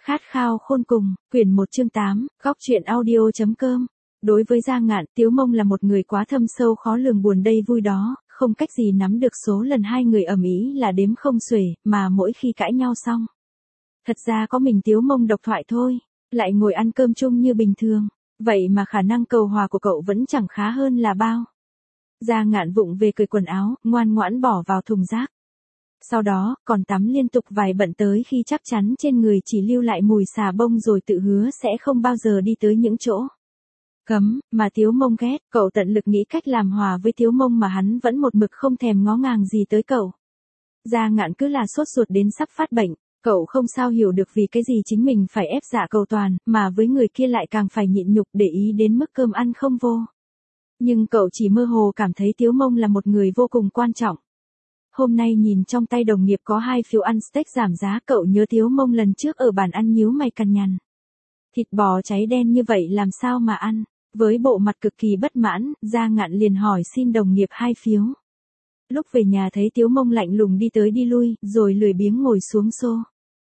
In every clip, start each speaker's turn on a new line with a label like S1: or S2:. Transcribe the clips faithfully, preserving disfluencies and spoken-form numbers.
S1: Khát khao khôn cùng, quyển một chương tám, góc truyện audio.com. Đối với Gia Ngạn, Tiếu Mông là một người quá thâm sâu khó lường buồn đây vui đó, không cách gì nắm được số lần hai người ầm ĩ là đếm không xuể, mà mỗi khi cãi nhau xong. Thật ra có mình Tiếu Mông độc thoại thôi, lại ngồi ăn cơm chung như bình thường, vậy mà khả năng cầu hòa của cậu vẫn chẳng khá hơn là bao. Gia Ngạn vụng về cởi quần áo, ngoan ngoãn bỏ vào thùng rác. Sau đó, còn tắm liên tục vài bận tới khi chắc chắn trên người chỉ lưu lại mùi xà bông rồi tự hứa sẽ không bao giờ đi tới những chỗ cấm, mà Tiếu Mông ghét. Cậu tận lực nghĩ cách làm hòa với Tiếu Mông mà hắn vẫn một mực không thèm ngó ngàng gì tới cậu. Gia Ngạn cứ là sốt ruột đến sắp phát bệnh, cậu không sao hiểu được vì cái gì chính mình phải ép dạ cầu toàn, mà với người kia lại càng phải nhịn nhục để ý đến mức cơm ăn không vô. Nhưng cậu chỉ mơ hồ cảm thấy Tiếu Mông là một người vô cùng quan trọng. Hôm nay nhìn trong tay đồng nghiệp có hai phiếu ăn steak giảm giá, cậu nhớ Tiếu Mông lần trước ở bàn ăn nhíu mày cằn nhằn. Thịt bò cháy đen như vậy làm sao mà ăn? Với bộ mặt cực kỳ bất mãn, Gia Ngạn liền hỏi xin đồng nghiệp hai phiếu. Lúc về nhà thấy Tiếu Mông lạnh lùng đi tới đi lui, rồi lười biếng ngồi xuống xô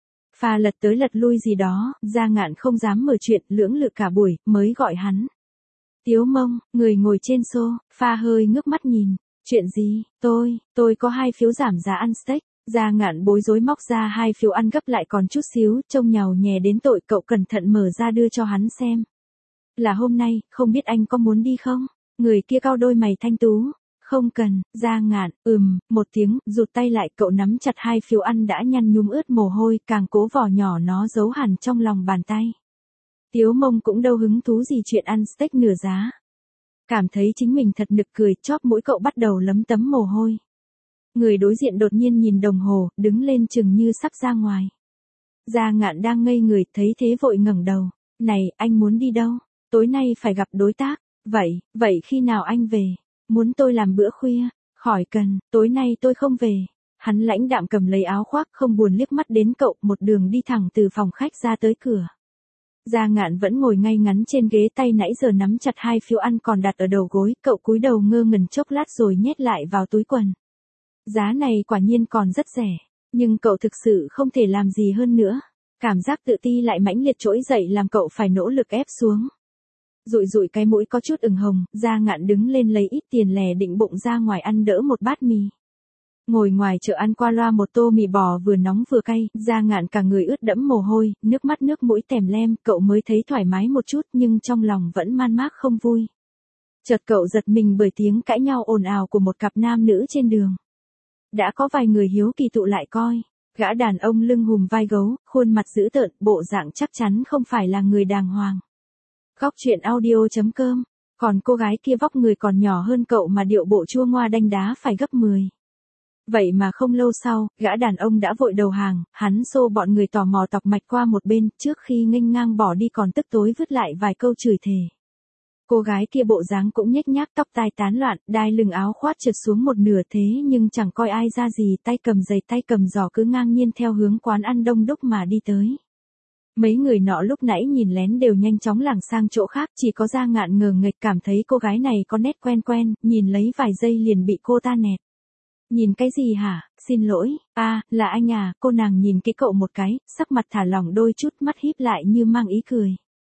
S1: pha lật tới lật lui gì đó, Gia Ngạn không dám mở chuyện, lưỡng lự cả buổi, mới gọi hắn. Tiếu Mông, người ngồi trên xô pha hơi ngước mắt nhìn. Chuyện gì? Tôi, tôi có hai phiếu giảm giá ăn steak. Gia Ngạn bối rối móc ra hai phiếu ăn gấp lại còn chút xíu, trông nhàu nhè đến tội. Cậu cẩn thận mở ra đưa cho hắn xem. Là hôm nay, không biết anh có muốn đi không? Người kia cau đôi mày thanh tú. Không cần. Gia Ngạn, ừm, một tiếng, rụt tay lại. Cậu nắm chặt hai phiếu ăn đã nhăn nhúm ướt mồ hôi, càng cố vỏ nhỏ nó giấu hẳn trong lòng bàn tay. Tiếu Mông cũng đâu hứng thú gì chuyện ăn steak nửa giá. Cảm thấy chính mình thật nực cười, chóp mũi cậu bắt đầu lấm tấm mồ hôi. Người đối diện đột nhiên nhìn đồng hồ, đứng lên chừng như sắp ra ngoài. Gia Ngạn đang ngây người, thấy thế vội ngẩng đầu. Này, anh muốn đi đâu? Tối nay phải gặp đối tác. Vậy, vậy khi nào anh về? Muốn tôi làm bữa khuya? Khỏi cần, tối nay tôi không về. Hắn lãnh đạm cầm lấy áo khoác, không buồn liếc mắt đến cậu, một đường đi thẳng từ phòng khách ra tới cửa. Gia Ngạn vẫn ngồi ngay ngắn trên ghế, tay nãy giờ nắm chặt hai phiếu ăn còn đặt ở đầu gối, cậu cúi đầu ngơ ngẩn chốc lát rồi nhét lại vào túi quần. Giá này quả nhiên còn rất rẻ, nhưng cậu thực sự không thể làm gì hơn nữa. Cảm giác tự ti lại mãnh liệt trỗi dậy làm cậu phải nỗ lực ép xuống. Dụi dụi cái mũi có chút ửng hồng, Gia Ngạn đứng lên lấy ít tiền lẻ định bụng ra ngoài ăn đỡ một bát mì. Ngồi ngoài chợ ăn qua loa một tô mì bò vừa nóng vừa cay, Gia Ngạn cả người ướt đẫm mồ hôi, nước mắt nước mũi tèm lem, cậu mới thấy thoải mái một chút nhưng trong lòng vẫn man mác không vui. Chợt cậu giật mình bởi tiếng cãi nhau ồn ào của một cặp nam nữ trên đường. Đã có vài người hiếu kỳ tụ lại coi, gã đàn ông lưng hùm vai gấu, khuôn mặt dữ tợn, bộ dạng chắc chắn không phải là người đàng hoàng. Góc truyện audio.com, còn cô gái kia vóc người còn nhỏ hơn cậu mà điệu bộ chua ngoa đanh đá phải gấp mười. Vậy mà không lâu sau, gã đàn ông đã vội đầu hàng, hắn xô bọn người tò mò tọc mạch qua một bên, trước khi nghênh ngang bỏ đi còn tức tối vứt lại vài câu chửi thề. Cô gái kia bộ dáng cũng nhếch nhác, tóc tai tán loạn, đai lưng áo khoác trượt xuống một nửa thế nhưng chẳng coi ai ra gì, tay cầm giày tay cầm giỏ cứ ngang nhiên theo hướng quán ăn đông đúc mà đi tới. Mấy người nọ lúc nãy nhìn lén đều nhanh chóng lảng sang chỗ khác, chỉ có Gia Ngạn ngờ nghệch cảm thấy cô gái này có nét quen quen, nhìn lấy vài giây liền bị cô ta nẹt. Nhìn cái gì hả? Xin lỗi, a à, là anh à, cô nàng nhìn cái cậu một cái, sắc mặt thả lỏng đôi chút, mắt híp lại như mang ý cười.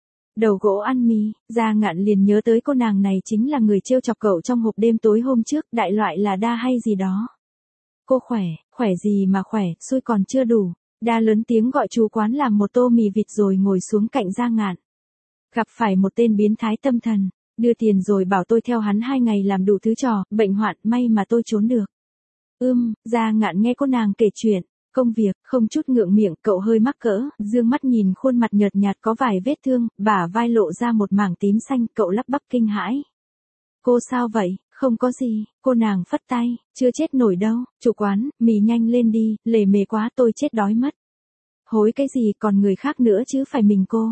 S1: Đầu gỗ ăn mì, Gia Ngạn liền nhớ tới cô nàng này chính là người trêu chọc cậu trong hộp đêm tối hôm trước, đại loại là Đa hay gì đó. Cô khỏe, khỏe gì mà khỏe, xui còn chưa đủ. Đa lớn tiếng gọi chú quán làm một tô mì vịt rồi ngồi xuống cạnh Gia Ngạn. Gặp phải một tên biến thái tâm thần, đưa tiền rồi bảo tôi theo hắn hai ngày làm đủ thứ trò, bệnh hoạn, may mà tôi trốn được. Ưm, Gia Ngạn nghe cô nàng kể chuyện, công việc, không chút ngượng miệng, cậu hơi mắc cỡ, dương mắt nhìn khuôn mặt nhợt nhạt có vài vết thương, bả vai lộ ra một mảng tím xanh, cậu lắp bắp kinh hãi. Cô sao vậy? Không có gì, cô nàng phất tay, chưa chết nổi đâu, chủ quán, mì nhanh lên đi, lề mề quá tôi chết đói mất. Hối cái gì còn người khác nữa chứ phải mình cô.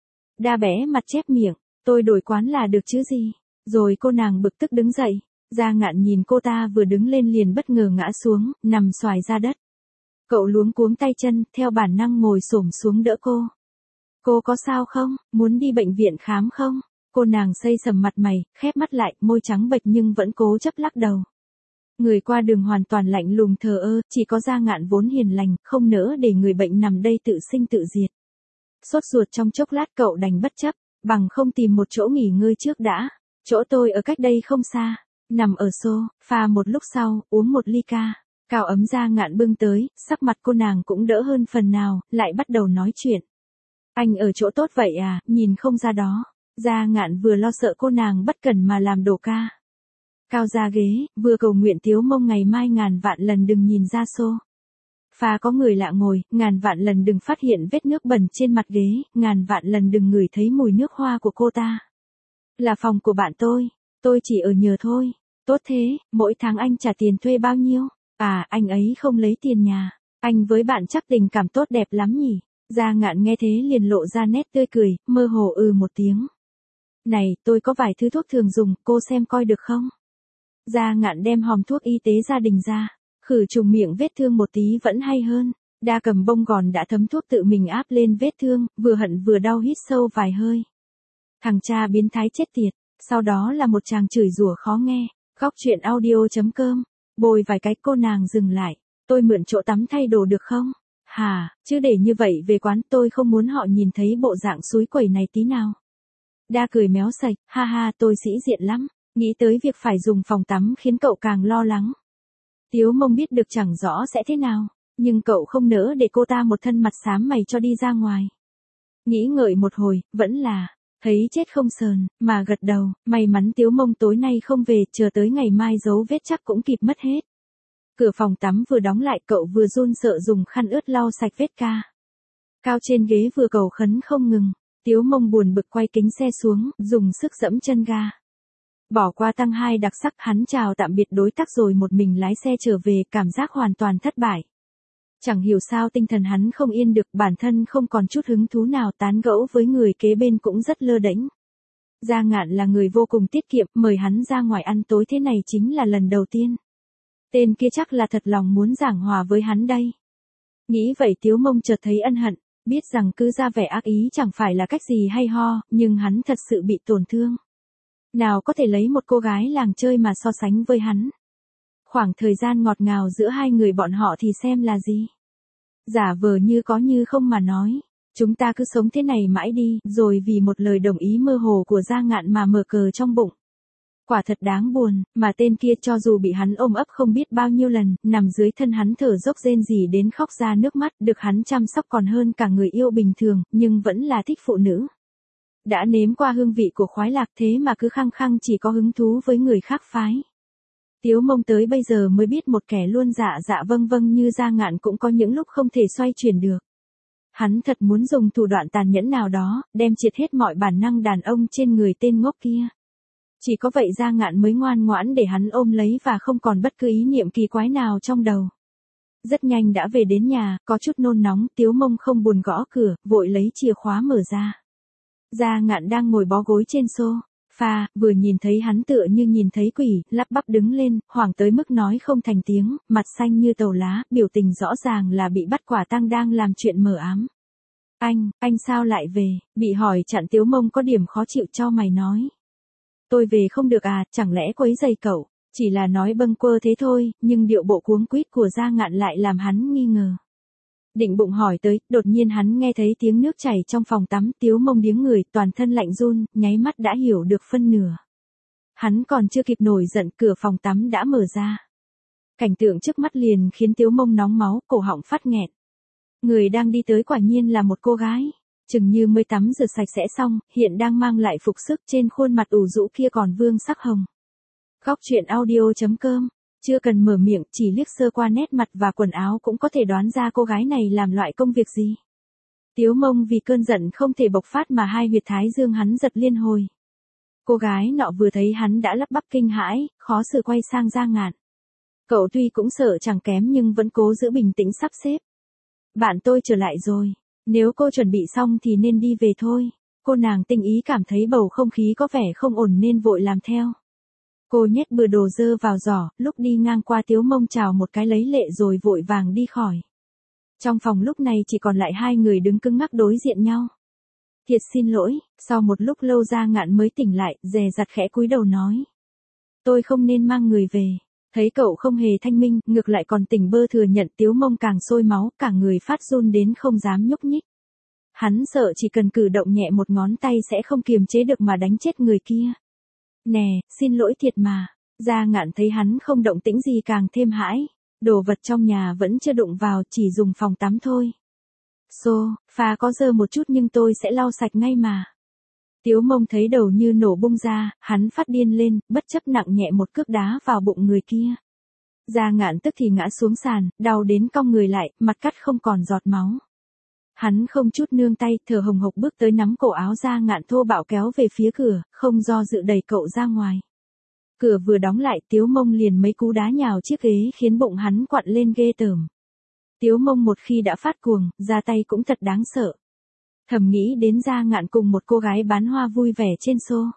S1: Đa bé mặt chép miệng, tôi đổi quán là được chứ gì. Rồi cô nàng bực tức đứng dậy. Gia Ngạn nhìn cô ta vừa đứng lên liền bất ngờ ngã xuống, nằm xoài ra đất. Cậu luống cuống tay chân, theo bản năng ngồi xổm xuống đỡ cô. Cô có sao không, muốn đi bệnh viện khám không? Cô nàng xây sầm mặt mày, khép mắt lại, môi trắng bệch nhưng vẫn cố chấp lắc đầu. Người qua đường hoàn toàn lạnh lùng thờ ơ, chỉ có Gia Ngạn vốn hiền lành, không nỡ để người bệnh nằm đây tự sinh tự diệt. Sốt ruột trong chốc lát cậu đành bất chấp, bằng không tìm một chỗ nghỉ ngơi trước đã. Chỗ tôi ở cách đây không xa, nằm ở sofa một lúc sau, uống một ly ca. Cao ấm Gia Ngạn bưng tới, sắc mặt cô nàng cũng đỡ hơn phần nào, lại bắt đầu nói chuyện. Anh ở chỗ tốt vậy à, nhìn không ra đó. Gia Ngạn vừa lo sợ cô nàng bất cẩn mà làm đổ ca. Cao ra ghế, vừa cầu nguyện Tiếu Mông ngày mai ngàn vạn lần đừng nhìn ra xô. Pha có người lạ ngồi, ngàn vạn lần đừng phát hiện vết nước bẩn trên mặt ghế, ngàn vạn lần đừng ngửi thấy mùi nước hoa của cô ta. Là phòng của bạn tôi, tôi chỉ ở nhờ thôi. Tốt thế, mỗi tháng anh trả tiền thuê bao nhiêu? À, anh ấy không lấy tiền nhà. Anh với bạn chắc tình cảm tốt đẹp lắm nhỉ? Gia Ngạn nghe thế liền lộ ra nét tươi cười, mơ hồ ừ một tiếng. Này, tôi có vài thứ thuốc thường dùng, cô xem coi được không? Gia Ngạn đem hòm thuốc y tế gia đình ra. Khử trùng miệng vết thương một tí vẫn hay hơn. Đa cầm bông gòn đã thấm thuốc tự mình áp lên vết thương, vừa hận vừa đau hít sâu vài hơi. Thằng cha biến thái chết tiệt. Sau đó là một tràng chửi rủa khó nghe. Góc chuyện audio chấm com. Bồi vài cái cô nàng dừng lại. Tôi mượn chỗ tắm thay đồ được không? Hà, chứ để như vậy về quán tôi không muốn họ nhìn thấy bộ dạng xúi quẩy này tí nào. Đa cười méo sạch, ha ha tôi sĩ diện lắm. Nghĩ tới việc phải dùng phòng tắm khiến cậu càng lo lắng. Tiếu Mông biết được chẳng rõ sẽ thế nào, nhưng cậu không nỡ để cô ta một thân mặt xám mày cho đi ra ngoài. Nghĩ ngợi một hồi, vẫn là, thấy chết không sờn, mà gật đầu, may mắn Tiếu Mông tối nay không về, chờ tới ngày mai dấu vết chắc cũng kịp mất hết. Cửa phòng tắm vừa đóng lại cậu vừa run sợ dùng khăn ướt lau sạch vết ca. Cao trên ghế vừa cầu khấn không ngừng, Tiếu Mông buồn bực quay kính xe xuống, dùng sức giẫm chân ga. Bỏ qua tăng hai đặc sắc hắn chào tạm biệt đối tác rồi một mình lái xe trở về, cảm giác hoàn toàn thất bại. Chẳng hiểu sao tinh thần hắn không yên được, bản thân không còn chút hứng thú nào, tán gẫu với người kế bên cũng rất lơ đễnh. Gia Ngạn là người vô cùng tiết kiệm, mời hắn ra ngoài ăn tối thế này chính là lần đầu tiên. Tên kia chắc là thật lòng muốn giảng hòa với hắn đây. Nghĩ vậy Tiếu Mông chợt thấy ân hận, biết rằng cứ ra vẻ ác ý chẳng phải là cách gì hay ho, nhưng hắn thật sự bị tổn thương. Nào có thể lấy một cô gái làng chơi mà so sánh với hắn. Khoảng thời gian ngọt ngào giữa hai người bọn họ thì xem là gì. Giả vờ như có như không mà nói. Chúng ta cứ sống thế này mãi đi, rồi vì một lời đồng ý mơ hồ của Gia Ngạn mà mở cờ trong bụng. Quả thật đáng buồn, mà tên kia cho dù bị hắn ôm ấp không biết bao nhiêu lần, nằm dưới thân hắn thở dốc rên rỉ đến khóc ra nước mắt, được hắn chăm sóc còn hơn cả người yêu bình thường, nhưng vẫn là thích phụ nữ. Đã nếm qua hương vị của khoái lạc thế mà cứ khăng khăng chỉ có hứng thú với người khác phái. Tiếu Mông tới bây giờ mới biết một kẻ luôn dạ dạ vâng vâng như Gia Ngạn cũng có những lúc không thể xoay chuyển được. Hắn thật muốn dùng thủ đoạn tàn nhẫn nào đó, đem triệt hết mọi bản năng đàn ông trên người tên ngốc kia. Chỉ có vậy Gia Ngạn mới ngoan ngoãn để hắn ôm lấy và không còn bất cứ ý niệm kỳ quái nào trong đầu. Rất nhanh đã về đến nhà, có chút nôn nóng, Tiếu Mông không buồn gõ cửa, vội lấy chìa khóa mở ra. Gia Ngạn đang ngồi bó gối trên sofa, vừa nhìn thấy hắn tựa như nhìn thấy quỷ, lắp bắp đứng lên, hoảng tới mức nói không thành tiếng, mặt xanh như tàu lá, biểu tình rõ ràng là bị bắt quả tang đang làm chuyện mờ ám. Anh, anh sao lại về? Bị hỏi chặn Tiếu Mông có điểm khó chịu cho mày nói. Tôi về không được à, chẳng lẽ quấy rầy cậu? Chỉ là nói bâng quơ thế thôi, nhưng điệu bộ cuống quýt của Gia Ngạn lại làm hắn nghi ngờ. Định bụng hỏi tới, đột nhiên hắn nghe thấy tiếng nước chảy trong phòng tắm, Tiếu Mông điếng người, toàn thân lạnh run, nháy mắt đã hiểu được phân nửa. Hắn còn chưa kịp nổi giận, cửa phòng tắm đã mở ra. Cảnh tượng trước mắt liền khiến Tiếu Mông nóng máu, cổ họng phát nghẹn. Người đang đi tới quả nhiên là một cô gái, chừng như mới tắm rửa sạch sẽ xong, hiện đang mang lại phục sức, trên khuôn mặt ủ rũ kia còn vương sắc hồng. Góc chuyện audio chấm com. Chưa cần mở miệng, chỉ liếc sơ qua nét mặt và quần áo cũng có thể đoán ra cô gái này làm loại công việc gì. Tiếu Mông vì cơn giận không thể bộc phát mà hai huyệt thái dương hắn giật liên hồi. Cô gái nọ vừa thấy hắn đã lắp bắp kinh hãi, khó xử quay sang Gia Ngạn. Cậu tuy cũng sợ chẳng kém nhưng vẫn cố giữ bình tĩnh sắp xếp. Bạn tôi trở lại rồi, nếu cô chuẩn bị xong thì nên đi về thôi. Cô nàng tinh ý cảm thấy bầu không khí có vẻ không ổn nên vội làm theo. Cô nhét bừa đồ dơ vào giỏ, lúc đi ngang qua Tiếu Mông chào một cái lấy lệ rồi vội vàng đi khỏi. Trong phòng lúc này chỉ còn lại hai người đứng cứng ngắc đối diện nhau. Thiệt xin lỗi, sau một lúc lâu Gia Ngạn mới tỉnh lại, dè dặt khẽ cúi đầu nói. Tôi không nên mang người về. Thấy cậu không hề thanh minh, ngược lại còn tỉnh bơ thừa nhận, Tiếu Mông càng sôi máu, cả người phát run đến không dám nhúc nhích. Hắn sợ chỉ cần cử động nhẹ một ngón tay sẽ không kiềm chế được mà đánh chết người kia. Nè, xin lỗi thiệt mà. Gia Ngạn thấy hắn không động tĩnh gì càng thêm hãi. Đồ vật trong nhà vẫn chưa đụng vào, chỉ dùng phòng tắm thôi. Xô, pha có dơ một chút nhưng tôi sẽ lau sạch ngay mà. Tiếu Mông thấy đầu như nổ bung ra, hắn phát điên lên, bất chấp nặng nhẹ một cước đá vào bụng người kia. Gia Ngạn tức thì ngã xuống sàn, đau đến cong người lại, mặt cắt không còn giọt máu. Hắn không chút nương tay, thở hồng hộc bước tới nắm cổ áo Gia Ngạn thô bạo kéo về phía cửa, không do dự đẩy cậu ra ngoài. Cửa vừa đóng lại, Tiếu Mông liền mấy cú đá nhào chiếc ghế khiến bụng hắn quặn lên ghê tởm. Tiếu Mông một khi đã phát cuồng, ra tay cũng thật đáng sợ. Thầm nghĩ đến Gia Ngạn cùng một cô gái bán hoa vui vẻ trên xô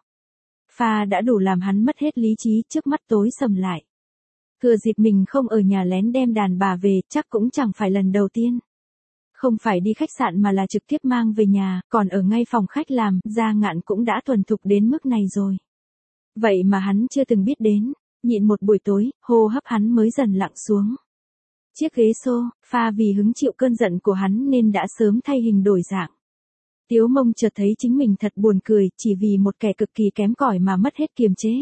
S1: pha đã đủ làm hắn mất hết lý trí, trước mắt tối sầm lại. Thừa dịp mình không ở nhà lén đem đàn bà về, chắc cũng chẳng phải lần đầu tiên. Không phải đi khách sạn mà là trực tiếp mang về nhà, còn ở ngay phòng khách làm, Gia Ngạn cũng đã thuần thục đến mức này rồi. Vậy mà hắn chưa từng biết đến, nhịn một buổi tối, hô hấp hắn mới dần lặng xuống. Chiếc ghế sofa vì hứng chịu cơn giận của hắn nên đã sớm thay hình đổi dạng. Tiếu Mông chợt thấy chính mình thật buồn cười, chỉ vì một kẻ cực kỳ kém cỏi mà mất hết kiềm chế.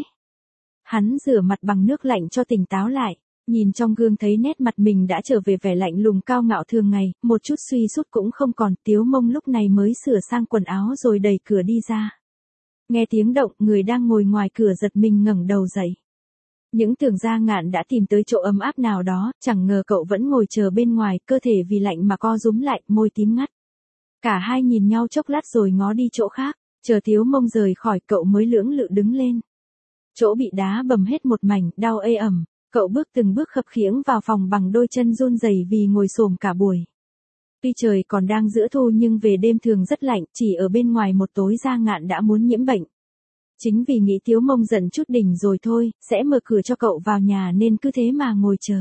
S1: Hắn rửa mặt bằng nước lạnh cho tỉnh táo lại, nhìn trong gương thấy nét mặt mình đã trở về vẻ lạnh lùng cao ngạo thường ngày, một chút suy sút cũng không còn. Tiếu Mông lúc này mới sửa sang quần áo rồi đẩy cửa đi ra. Nghe tiếng động, người đang ngồi ngoài cửa giật mình ngẩng đầu dậy. Những tưởng Gia Ngạn đã tìm tới chỗ ấm áp nào đó, chẳng ngờ cậu vẫn ngồi chờ bên ngoài, cơ thể vì lạnh mà co rúm lại, môi tím ngắt. Cả hai nhìn nhau chốc lát rồi ngó đi chỗ khác, chờ Tiếu Mông rời khỏi cậu mới lưỡng lự đứng lên. Chỗ bị đá bầm hết một mảnh, đau ê ẩm, cậu bước từng bước khập khiễng vào phòng bằng đôi chân run rẩy vì ngồi xổm cả buổi. Tuy trời còn đang giữa thu nhưng về đêm thường rất lạnh, chỉ ở bên ngoài một tối Gia Ngạn đã muốn nhiễm bệnh. Chính vì nghĩ Tiếu Mông giận chút đỉnh rồi thôi, sẽ mở cửa cho cậu vào nhà nên cứ thế mà ngồi chờ.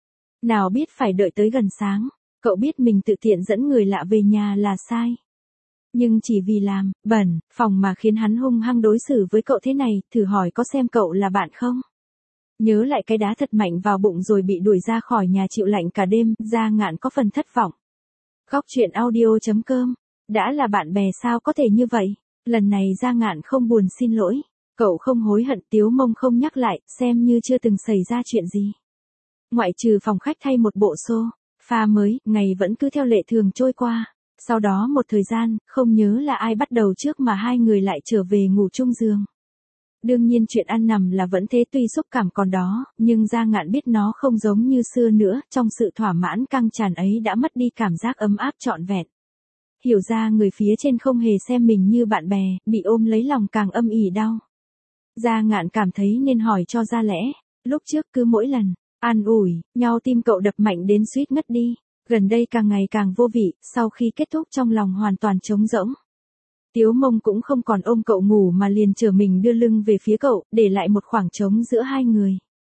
S1: Nào biết phải đợi tới gần sáng, cậu biết mình tự tiện dẫn người lạ về nhà là sai. Nhưng chỉ vì làm bẩn phòng mà khiến hắn hung hăng đối xử với cậu thế này, thử hỏi có xem cậu là bạn không? Nhớ lại cái đá thật mạnh vào bụng rồi bị đuổi ra khỏi nhà chịu lạnh cả đêm, Gia Ngạn có phần thất vọng. Góc truyện audio chấm com, đã là bạn bè sao có thể như vậy? Lần này Gia Ngạn không buồn xin lỗi, cậu không hối hận. Tiếu Mông không nhắc lại, xem như chưa từng xảy ra chuyện gì. Ngoại trừ phòng khách thay một bộ sofa mới, ngày vẫn cứ theo lệ thường trôi qua. Sau đó một thời gian, không nhớ là ai bắt đầu trước mà hai người lại trở về ngủ chung giường. Đương nhiên chuyện ăn nằm là vẫn thế, tuy xúc cảm còn đó, nhưng Gia Ngạn biết nó không giống như xưa nữa, trong sự thỏa mãn căng tràn ấy đã mất đi cảm giác ấm áp trọn vẹn. Hiểu ra người phía trên không hề xem mình như bạn bè, bị ôm lấy lòng càng âm ỉ đau. Gia Ngạn cảm thấy nên hỏi cho ra lẽ, lúc trước cứ mỗi lần an ủi nhau tim cậu đập mạnh đến suýt ngất đi, gần đây càng ngày càng vô vị, sau khi kết thúc trong lòng hoàn toàn trống rỗng. Tiếu Mông cũng không còn ôm cậu ngủ mà liền trở mình đưa lưng về phía cậu, để lại một khoảng trống giữa hai người.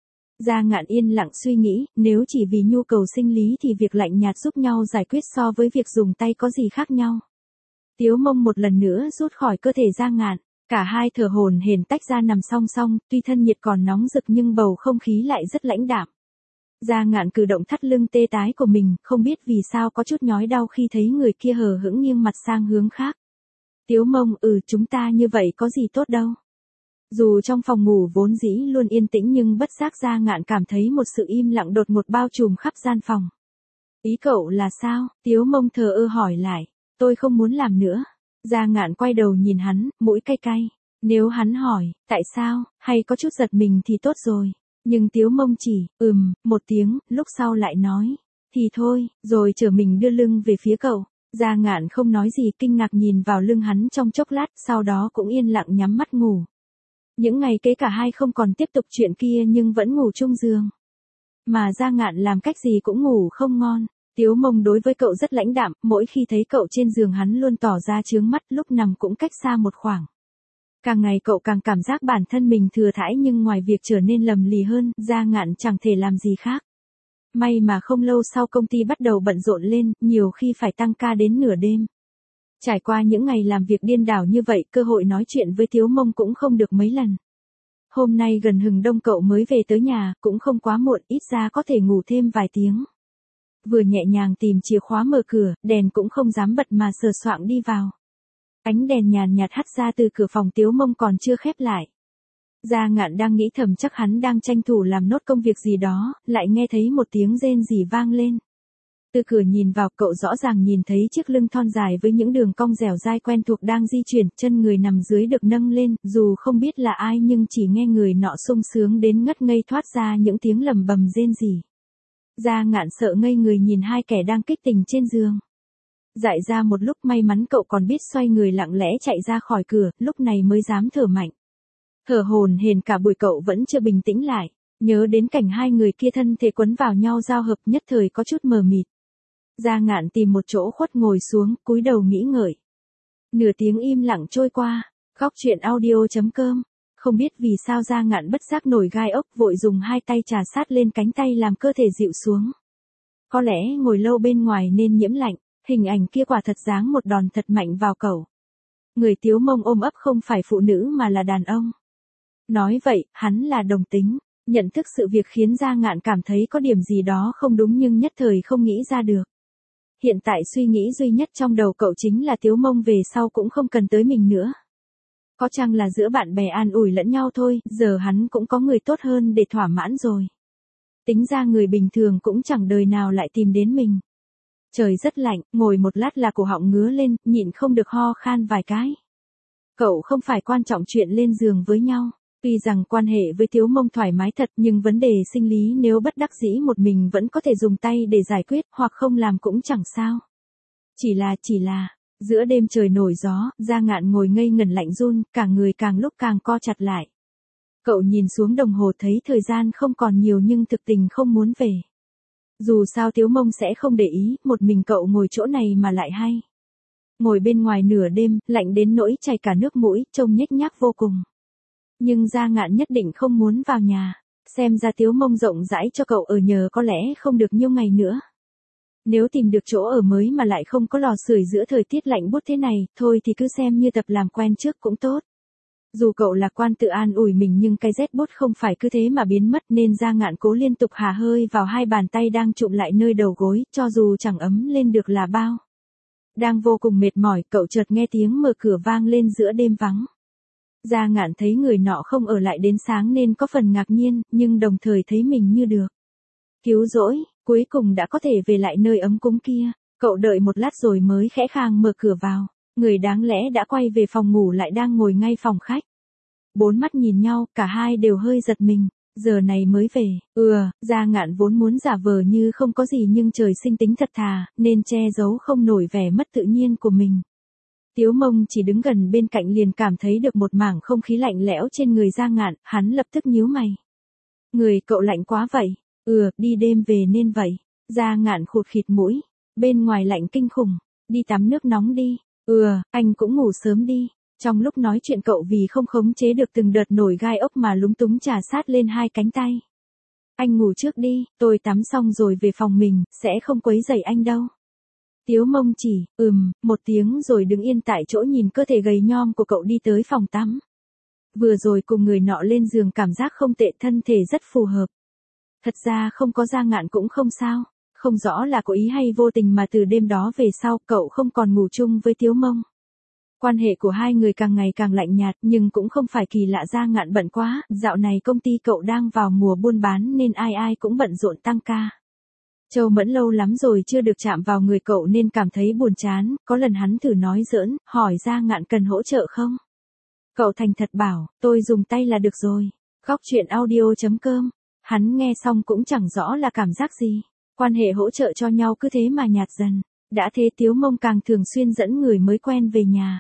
S1: Gia Ngạn yên lặng suy nghĩ, nếu chỉ vì nhu cầu sinh lý thì việc lạnh nhạt giúp nhau giải quyết so với việc dùng tay có gì khác nhau. Tiếu Mông một lần nữa rút khỏi cơ thể Gia Ngạn, cả hai thở hổn hển tách ra nằm song song, tuy thân nhiệt còn nóng rực nhưng bầu không khí lại rất lãnh đạm. Gia Ngạn cử động thắt lưng tê tái của mình, không biết vì sao có chút nhói đau khi thấy người kia hờ hững nghiêng mặt sang hướng khác. Tiếu Mông, ừ chúng ta như vậy có gì tốt đâu. Dù trong phòng ngủ vốn dĩ luôn yên tĩnh nhưng bất giác Gia Ngạn cảm thấy một sự im lặng đột ngột bao trùm khắp gian phòng. Ý cậu là sao? Tiếu Mông thờ ơ hỏi lại. Tôi không muốn làm nữa. Gia Ngạn quay đầu nhìn hắn, mũi cay cay. Nếu hắn hỏi, tại sao, hay có chút giật mình thì tốt rồi. Nhưng Tiếu Mông chỉ, ừm, một tiếng, lúc sau lại nói. Thì thôi, rồi trở mình đưa lưng về phía cậu. Gia Ngạn không nói gì, kinh ngạc nhìn vào lưng hắn trong chốc lát, sau đó cũng yên lặng nhắm mắt ngủ. Những ngày kế cả hai không còn tiếp tục chuyện kia nhưng vẫn ngủ chung giường. Mà Gia Ngạn làm cách gì cũng ngủ không ngon. Tiếu Mông đối với cậu rất lãnh đạm, mỗi khi thấy cậu trên giường hắn luôn tỏ ra chướng mắt, lúc nằm cũng cách xa một khoảng. Càng ngày cậu càng cảm giác bản thân mình thừa thãi nhưng ngoài việc trở nên lầm lì hơn, Gia Ngạn chẳng thể làm gì khác. May mà không lâu sau công ty bắt đầu bận rộn lên, nhiều khi phải tăng ca đến nửa đêm. Trải qua những ngày làm việc điên đảo như vậy, cơ hội nói chuyện với Tiếu Mông cũng không được mấy lần. Hôm nay gần hừng đông cậu mới về tới nhà, cũng không quá muộn, ít ra có thể ngủ thêm vài tiếng. vừa nhẹ nhàng tìm chìa khóa mở cửa, đèn cũng không dám bật mà sờ soạng đi vào. Ánh đèn nhàn nhạt hắt ra từ cửa phòng Tiếu Mông còn chưa khép lại. Gia Ngạn đang nghĩ thầm chắc hắn đang tranh thủ làm nốt công việc gì đó, lại nghe thấy một tiếng rên rỉ vang lên. Từ cửa nhìn vào, cậu rõ ràng nhìn thấy chiếc lưng thon dài với những đường cong dẻo dai quen thuộc đang di chuyển, chân người nằm dưới được nâng lên, dù không biết là ai nhưng chỉ nghe người nọ sung sướng đến ngất ngây thoát ra những tiếng lầm bầm rên rỉ. Gia Ngạn sợ ngây người nhìn hai kẻ đang kích tình trên giường. Dại ra một lúc, may mắn cậu còn biết xoay người lặng lẽ chạy ra khỏi cửa, lúc này mới dám thở mạnh. Thở hổn hển cả buổi cậu vẫn chưa bình tĩnh lại, nhớ đến cảnh hai người kia thân thể quấn vào nhau giao hợp, nhất thời có chút mờ mịt. Gia Ngạn tìm một chỗ khuất ngồi xuống, cúi đầu nghĩ ngợi. Nửa tiếng im lặng trôi qua, Góc Chuyện Audio chấm com. Không biết vì sao Gia Ngạn bất giác nổi gai ốc, vội dùng hai tay trà sát lên cánh tay làm cơ thể dịu xuống. Có lẽ ngồi lâu bên ngoài nên nhiễm lạnh, hình ảnh kia quả thật giáng một đòn thật mạnh vào cậu. Người Tiếu Mông ôm ấp không phải phụ nữ mà là đàn ông. Nói vậy, hắn là đồng tính. Nhận thức sự việc khiến Gia Ngạn cảm thấy có điểm gì đó không đúng nhưng nhất thời không nghĩ ra được. Hiện tại suy nghĩ duy nhất trong đầu cậu chính là Tiếu Mông về sau cũng không cần tới mình nữa. Có chăng là giữa bạn bè an ủi lẫn nhau thôi, giờ hắn cũng có người tốt hơn để thỏa mãn rồi. Tính ra người bình thường cũng chẳng đời nào lại tìm đến mình. Trời rất lạnh, ngồi một lát là cổ họng ngứa lên, nhịn không được ho khan vài cái. Cậu không phải quan trọng chuyện lên giường với nhau. Tuy rằng quan hệ với Tiếu Mông thoải mái thật nhưng vấn đề sinh lý nếu bất đắc dĩ một mình vẫn có thể dùng tay để giải quyết hoặc không làm cũng chẳng sao. Chỉ là, chỉ là, giữa đêm trời nổi gió, Gia Ngạn ngồi ngây ngẩn lạnh run, cả người càng lúc càng co chặt lại. Cậu nhìn xuống đồng hồ thấy thời gian không còn nhiều nhưng thực tình không muốn về. Dù sao Tiếu Mông sẽ không để ý, một mình cậu ngồi chỗ này mà lại hay. Ngồi bên ngoài nửa đêm, lạnh đến nỗi chảy cả nước mũi, trông nhếch nhác vô cùng. Nhưng Gia Ngạn nhất định không muốn vào nhà, xem ra Tiếu Mông rộng rãi cho cậu ở nhờ có lẽ không được nhiêu ngày nữa. Nếu tìm được chỗ ở mới mà lại không có lò sưởi giữa thời tiết lạnh buốt thế này, thôi thì cứ xem như tập làm quen trước cũng tốt. Dù cậu lạc quan tự an ủi mình nhưng cái rét buốt không phải cứ thế mà biến mất nên Gia Ngạn cố liên tục hà hơi vào hai bàn tay đang chụm lại nơi đầu gối, cho dù chẳng ấm lên được là bao. Đang vô cùng mệt mỏi, cậu chợt nghe tiếng mở cửa vang lên giữa đêm vắng. Gia Ngạn thấy người nọ không ở lại đến sáng nên có phần ngạc nhiên, nhưng đồng thời thấy mình như được cứu rỗi, cuối cùng đã có thể về lại nơi ấm cúng kia. Cậu đợi một lát rồi mới khẽ khàng mở cửa vào, người đáng lẽ đã quay về phòng ngủ lại đang ngồi ngay phòng khách. Bốn mắt nhìn nhau, cả hai đều hơi giật mình, giờ này mới về, ừ, Gia Ngạn vốn muốn giả vờ như không có gì nhưng trời sinh tính thật thà, nên che giấu không nổi vẻ mất tự nhiên của mình. Tiếu Mông chỉ đứng gần bên cạnh liền cảm thấy được một mảng không khí lạnh lẽo trên người Gia Ngạn, hắn lập tức nhíu mày. Người cậu lạnh quá vậy, ừ, đi đêm về nên vậy. Gia Ngạn khụt khịt mũi, bên ngoài lạnh kinh khủng, đi tắm nước nóng đi, ừ, anh cũng ngủ sớm đi. Trong lúc nói chuyện cậu vì không khống chế được từng đợt nổi gai ốc mà lúng túng trà sát lên hai cánh tay. Anh ngủ trước đi, tôi tắm xong rồi về phòng mình, sẽ không quấy rầy anh đâu. Tiếu Mông chỉ, ừm, một tiếng rồi đứng yên tại chỗ nhìn cơ thể gầy nhom của cậu đi tới phòng tắm. Vừa rồi cùng người nọ lên giường cảm giác không tệ, thân thể rất phù hợp. Thật ra không có Gia Ngạn cũng không sao, không rõ là có ý hay vô tình mà từ đêm đó về sau cậu không còn ngủ chung với Tiếu Mông. Quan hệ của hai người càng ngày càng lạnh nhạt nhưng cũng không phải kỳ lạ. Gia Ngạn bận quá, dạo này công ty cậu đang vào mùa buôn bán nên ai ai cũng bận rộn tăng ca. Châu Mẫn lâu lắm rồi chưa được chạm vào người cậu nên cảm thấy buồn chán, có lần hắn thử nói giỡn, hỏi Gia Ngạn cần hỗ trợ không? Cậu thành thật bảo, tôi dùng tay là được rồi. Góc Chuyện Audio chấm com. Hắn nghe xong cũng chẳng rõ là cảm giác gì. Quan hệ hỗ trợ cho nhau cứ thế mà nhạt dần. Đã thế Tiếu Mông càng thường xuyên dẫn người mới quen về nhà.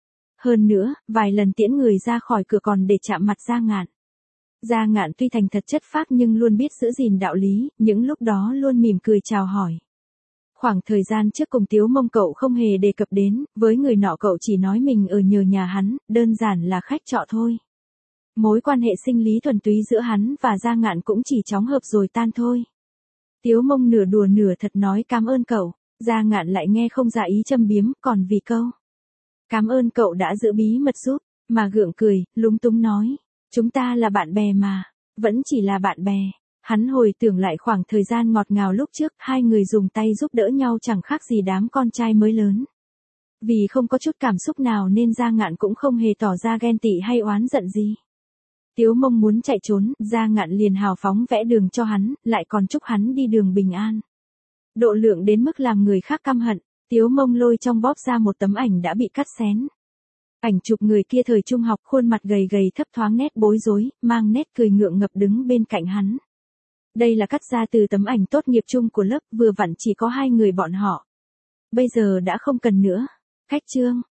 S1: Hơn nữa, vài lần tiễn người ra khỏi cửa còn để chạm mặt Gia Ngạn. Gia Ngạn tuy thành thật chất phác nhưng luôn biết giữ gìn đạo lý, những lúc đó luôn mỉm cười chào hỏi. Khoảng thời gian trước cùng Tiếu Mông cậu không hề đề cập đến, với người nọ cậu chỉ nói mình ở nhờ nhà hắn, đơn giản là khách trọ thôi. Mối quan hệ sinh lý thuần túy giữa hắn và Gia Ngạn cũng chỉ chóng hợp rồi tan thôi. Tiếu Mông nửa đùa nửa thật nói cảm ơn cậu, Gia Ngạn lại nghe không ra ý châm biếm, còn vì câu cảm ơn cậu đã giữ bí mật giúp, mà gượng cười, lúng túng nói. Chúng ta là bạn bè mà, vẫn chỉ là bạn bè. Hắn hồi tưởng lại khoảng thời gian ngọt ngào lúc trước, hai người dùng tay giúp đỡ nhau chẳng khác gì đám con trai mới lớn. Vì không có chút cảm xúc nào nên Gia Ngạn cũng không hề tỏ ra ghen tị hay oán giận gì. Tiếu Mông muốn chạy trốn, Gia Ngạn liền hào phóng vẽ đường cho hắn, lại còn chúc hắn đi đường bình an. Độ lượng đến mức làm người khác căm hận, Tiếu Mông lôi trong bóp ra một tấm ảnh đã bị cắt xén. Ảnh chụp người kia thời trung học, khuôn mặt gầy gầy thấp thoáng nét bối rối, mang nét cười ngượng ngập đứng bên cạnh hắn. Đây là cắt ra từ tấm ảnh tốt nghiệp chung của lớp, vừa vặn chỉ có hai người bọn họ. Bây giờ đã không cần nữa. Cách chương